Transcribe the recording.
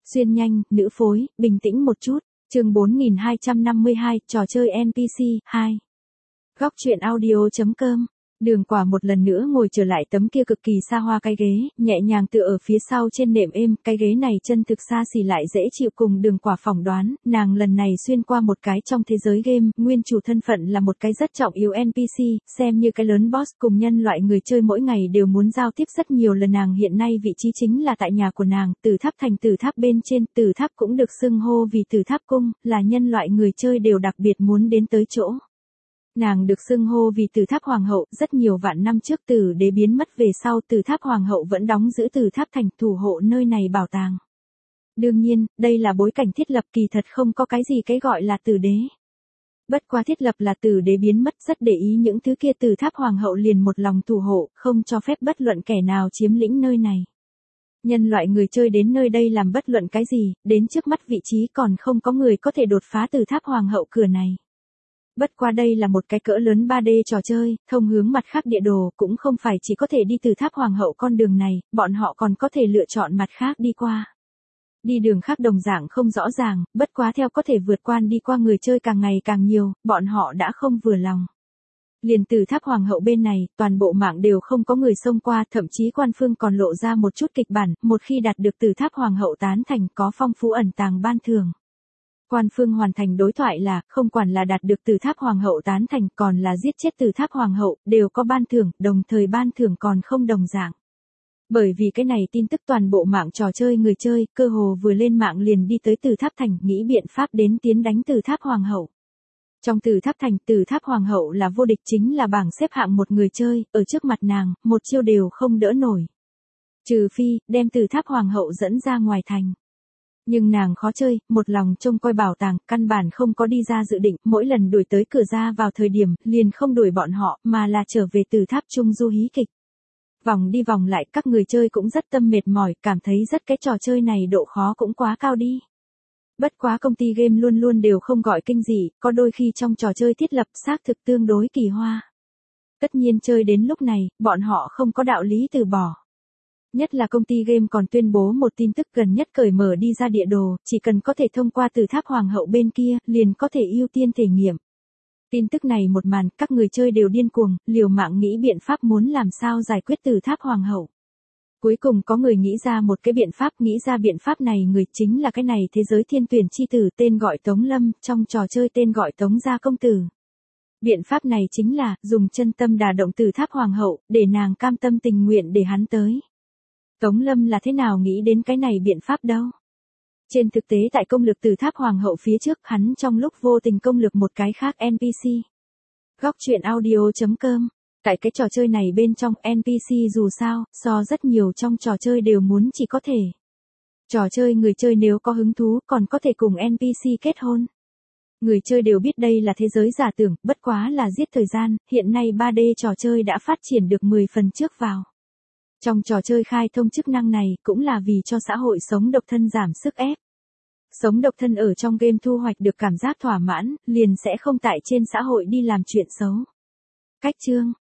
Xuyên nhanh, nữ phối, bình tĩnh một chút. Chương 4252, trò chơi NPC 2. Góc truyện audio.com. Đường Quả một lần nữa ngồi trở lại tấm kia cực kỳ xa hoa cái ghế, nhẹ nhàng tựa ở phía sau trên nệm êm, cái ghế này chân thực xa xỉ lại dễ chịu. Cùng Đường Quả phỏng đoán, nàng lần này xuyên qua một cái trong thế giới game, nguyên chủ thân phận là một cái rất trọng yếu NPC, xem như cái lớn boss cùng nhân loại người chơi mỗi ngày đều muốn giao tiếp rất nhiều lần. Nàng hiện nay vị trí chính là tại nhà của nàng, Tử Tháp thành Tử Tháp bên trên, Tử Tháp cũng được xưng hô vì Tử Tháp cung, là nhân loại người chơi đều đặc biệt muốn đến tới chỗ. Nàng được xưng hô vì Tử Tháp Hoàng hậu, rất nhiều vạn năm trước Tử Đế biến mất về sau, Tử Tháp Hoàng hậu vẫn đóng giữ Tử Tháp thành, thủ hộ nơi này bảo tàng. Đương nhiên, đây là bối cảnh thiết lập, kỳ thật không có cái gì cái gọi là Tử Đế. Bất quá thiết lập là Tử Đế biến mất, rất để ý những thứ kia, Tử Tháp Hoàng hậu liền một lòng thủ hộ, không cho phép bất luận kẻ nào chiếm lĩnh nơi này. Nhân loại người chơi đến nơi đây làm bất luận cái gì, đến trước mắt vị trí còn không có người có thể đột phá Tử Tháp Hoàng hậu cửa này. Bất qua đây là một cái cỡ lớn 3D trò chơi, thông hướng mặt khác địa đồ, cũng không phải chỉ có thể đi từ Tháp Hoàng hậu con đường này, bọn họ còn có thể lựa chọn mặt khác đi qua. Đi đường khác đồng dạng không rõ ràng, bất quá theo có thể vượt qua đi qua người chơi càng ngày càng nhiều, bọn họ đã không vừa lòng. Liền từ Tháp Hoàng hậu bên này, toàn bộ mạng đều không có người xông qua, thậm chí quan phương còn lộ ra một chút kịch bản, một khi đạt được từ Tháp Hoàng hậu tán thành có phong phú ẩn tàng ban thưởng. Quan phương hoàn thành đối thoại là, không quản là đạt được Tử Tháp Hoàng hậu tán thành còn là giết chết Tử Tháp Hoàng hậu, đều có ban thưởng, đồng thời ban thưởng còn không đồng dạng. Bởi vì cái này tin tức toàn bộ mạng trò chơi người chơi, cơ hồ vừa lên mạng liền đi tới Tử Tháp thành, nghĩ biện pháp đến tiến đánh Tử Tháp Hoàng hậu. Trong Tử Tháp thành, Tử Tháp Hoàng hậu là vô địch, chính là bảng xếp hạng một người chơi, ở trước mặt nàng, một chiêu đều không đỡ nổi. Trừ phi, đem Tử Tháp Hoàng hậu dẫn ra ngoài thành. Nhưng nàng khó chơi, một lòng trông coi bảo tàng, căn bản không có đi ra dự định, mỗi lần đuổi tới cửa ra vào thời điểm, liền không đuổi bọn họ, mà là trở về từ tháp trung du hí kịch. Vòng đi vòng lại, các người chơi cũng rất tâm mệt mỏi, cảm thấy rất cái trò chơi này độ khó cũng quá cao đi. Bất quá công ty game luôn luôn đều không gọi kinh gì, có đôi khi trong trò chơi thiết lập xác thực tương đối kỳ hoa. Tất nhiên chơi đến lúc này, bọn họ không có đạo lý từ bỏ. Nhất là công ty game còn tuyên bố một tin tức gần nhất cởi mở đi ra địa đồ, chỉ cần có thể thông qua Tử Tháp Hoàng hậu bên kia, liền có thể ưu tiên thể nghiệm. Tin tức này một màn, các người chơi đều điên cuồng, liều mạng nghĩ biện pháp muốn làm sao giải quyết Tử Tháp Hoàng hậu. Cuối cùng có người nghĩ ra một cái biện pháp, nghĩ ra biện pháp này người chính là cái này thế giới thiên tuyển chi tử tên gọi Tống Lâm, trong trò chơi tên gọi Tống Gia Công Tử. Biện pháp này chính là, dùng chân tâm đả động Tử Tháp Hoàng hậu, để nàng cam tâm tình nguyện để hắn tới. Tống Lâm là thế nào nghĩ đến cái này biện pháp đâu? Trên thực tế tại công lược Tử Tháp Hoàng hậu phía trước, hắn trong lúc vô tình công lược một cái khác NPC. Góc truyện audio.com. Tại cái trò chơi này bên trong, NPC dù sao, so rất nhiều trong trò chơi đều muốn chỉ có thể. Trò chơi người chơi nếu có hứng thú còn có thể cùng NPC kết hôn. Người chơi đều biết đây là thế giới giả tưởng, bất quá là giết thời gian, hiện nay 3D trò chơi đã phát triển được 10 phần trước vào. Trong trò chơi khai thông chức năng này cũng là vì cho xã hội sống độc thân giảm sức ép. Sống độc thân ở trong game thu hoạch được cảm giác thỏa mãn, liền sẽ không tại trên xã hội đi làm chuyện xấu. Cách chương